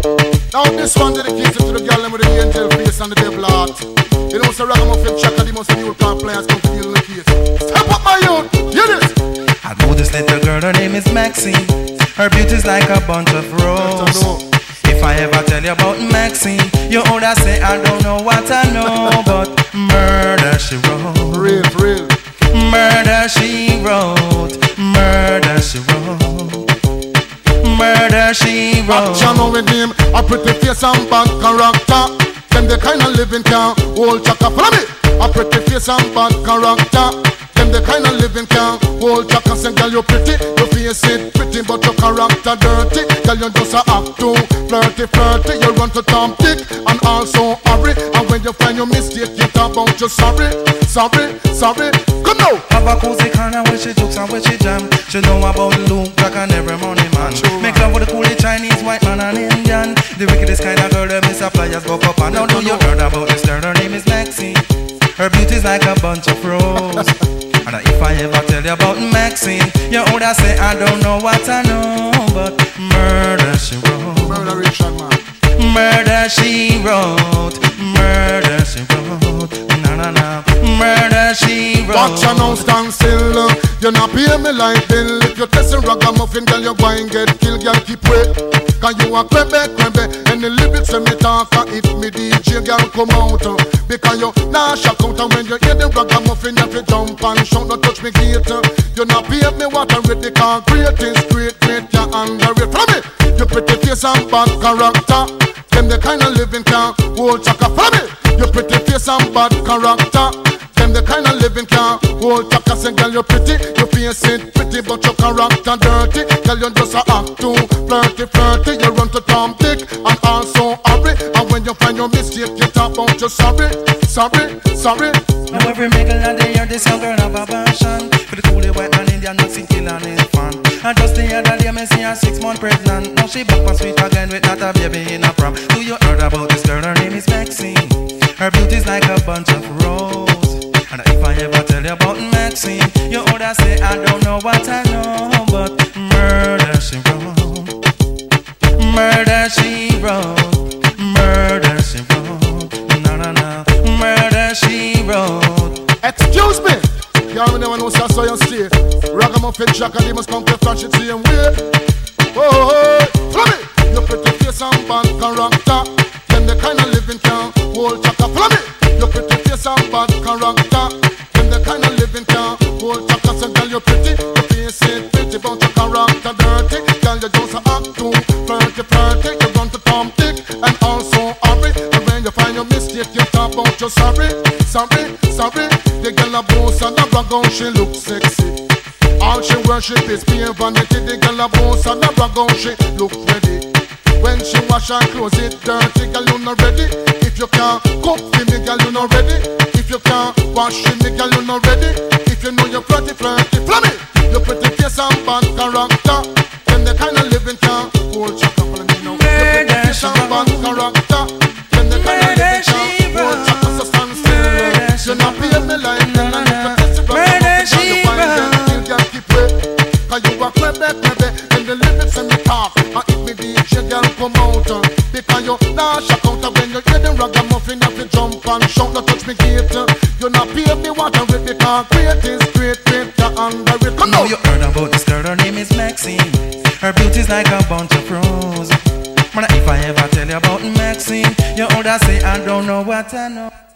Now this one dedicated to the girl with the angel face and the devil heart. You know, so Ragamuffin Chaka, the most new car players come to deal with the case. Step up my youth, hear this. I know this little girl, her name is Maxine. Her beauty's like a bunch of roses. If I ever tell you about Maxine, you older say I don't know what I know. But murder she wrote. Real, real. Murder she wrote. Murder she wrote. Murder she wrote. Action with him, a pretty face and bad character. Them the kind of living can hold Chaka. Follow me. A pretty face and bad character. Them the kind of living can hold Chaka. Say girl you pretty, your face it pretty, but your character dirty. Girl you just a act too flirty, flirty. You run to Tom Dick and also hurry. And when you find your mistake, you talk about you sorry, sorry, sorry. Come now. Have a cozy corner where she jokes and where she jam. She know about Luke Jack and every money man. Make love with the coolie Chinese, white man and Indian. The wickedest kind of girl that Miss Suppliers go up and now do you heard about this girl? Her name is Maxine. Her beauty's like a bunch of roses. And if I ever tell you about Maxine, you older say I don't know what I know. But murder she wrote. Murder Richard man. Murder she wrote. Murder she wrote. Na na na. Murder she wrote. Watch her now stand still. You not pay me like bill. If you test a ragamuffin, girl, you go and get killed. Girl, keep wait. Cause you a crebe, crebe. And the lyrics when me talk, if me DJ, girl, come out. Because you nah shock out. And when you hear the ragamuffin, you fi jump and shout. Don't touch me gate. You not pay me what I read. The concrete is great, great, you underrate. Follow me. You pretty face and bad character. Them the kind of living can hold Chaka. Follow me. You pretty face and bad character. Them the kind of living can hold Chaka. Say girl you pretty, you face it pretty, but your character dirty. Girl you just a act too flirty, flirty. You run to Tom Dick and also hurry. And when you find your mistake, you talk about you sorry, sorry, sorry. Now every mingle of the year, this young girl have a passion for the coolie white man Indian mixing kill and his fan. And just the other day, me see her 6 months pregnant. Now she back and sweet again with not a baby in a prom. Do you heard about this girl? Her name is Maxine. Her beauty's like a bunch of roses. And if I ever tell you about Maxine, you older say I don't know what I know. But murder she wrote. Murder she wrote. Murder she wrote. No, no, no. Murder she wrote. Excuse me. Y'all never know so you stay. Ragamuffin Chaka, they must come to flash it same way. Oh, follow me. You pretty face and bad character. Them the kind of living can hold Chaka. Follow me. You pretty face and bad character. Them the kind of living can hold Chaka. So girl you pretty, you face it pretty, but your character dirty. Girl you just a act too flirty, flirty. You run to Tom Dick and also hurry. And when you find your mistake, you talk about you sorry, sorry, sorry. The girl a boss and a brag on, she look sexy. All she worship is pure vanity. The girl a boss and a brag on, she look ready. When she wash her clothes, it dirty, girl you not ready. If you can't cook for me, girl you not ready. If you can't wash for me, girl you not ready. If you know you're flirty, flirty, follow me. You pretty face and bad character. Then the kind of living can hold Chaka. Follow me now. You pretty face and bad character. Then the kind of living can hold Chaka. So stand still. You not pay me like that. Murder she wrote. Girl keep wait. Cause you a crebe, crebe. And the lyrics and the talk. And if me DJ girl come out. Because you nah shock out. When you hear the ragamuffin, you fi jump and shout. Don't touch me gate. You not pay me what I read. Because great is great, great, you underrate. Come now on. you heard about this girl, her name is Maxine. Her beauty's like a bunch of roses. Man, if I ever tell you about Maxine, you older say I don't know what I know.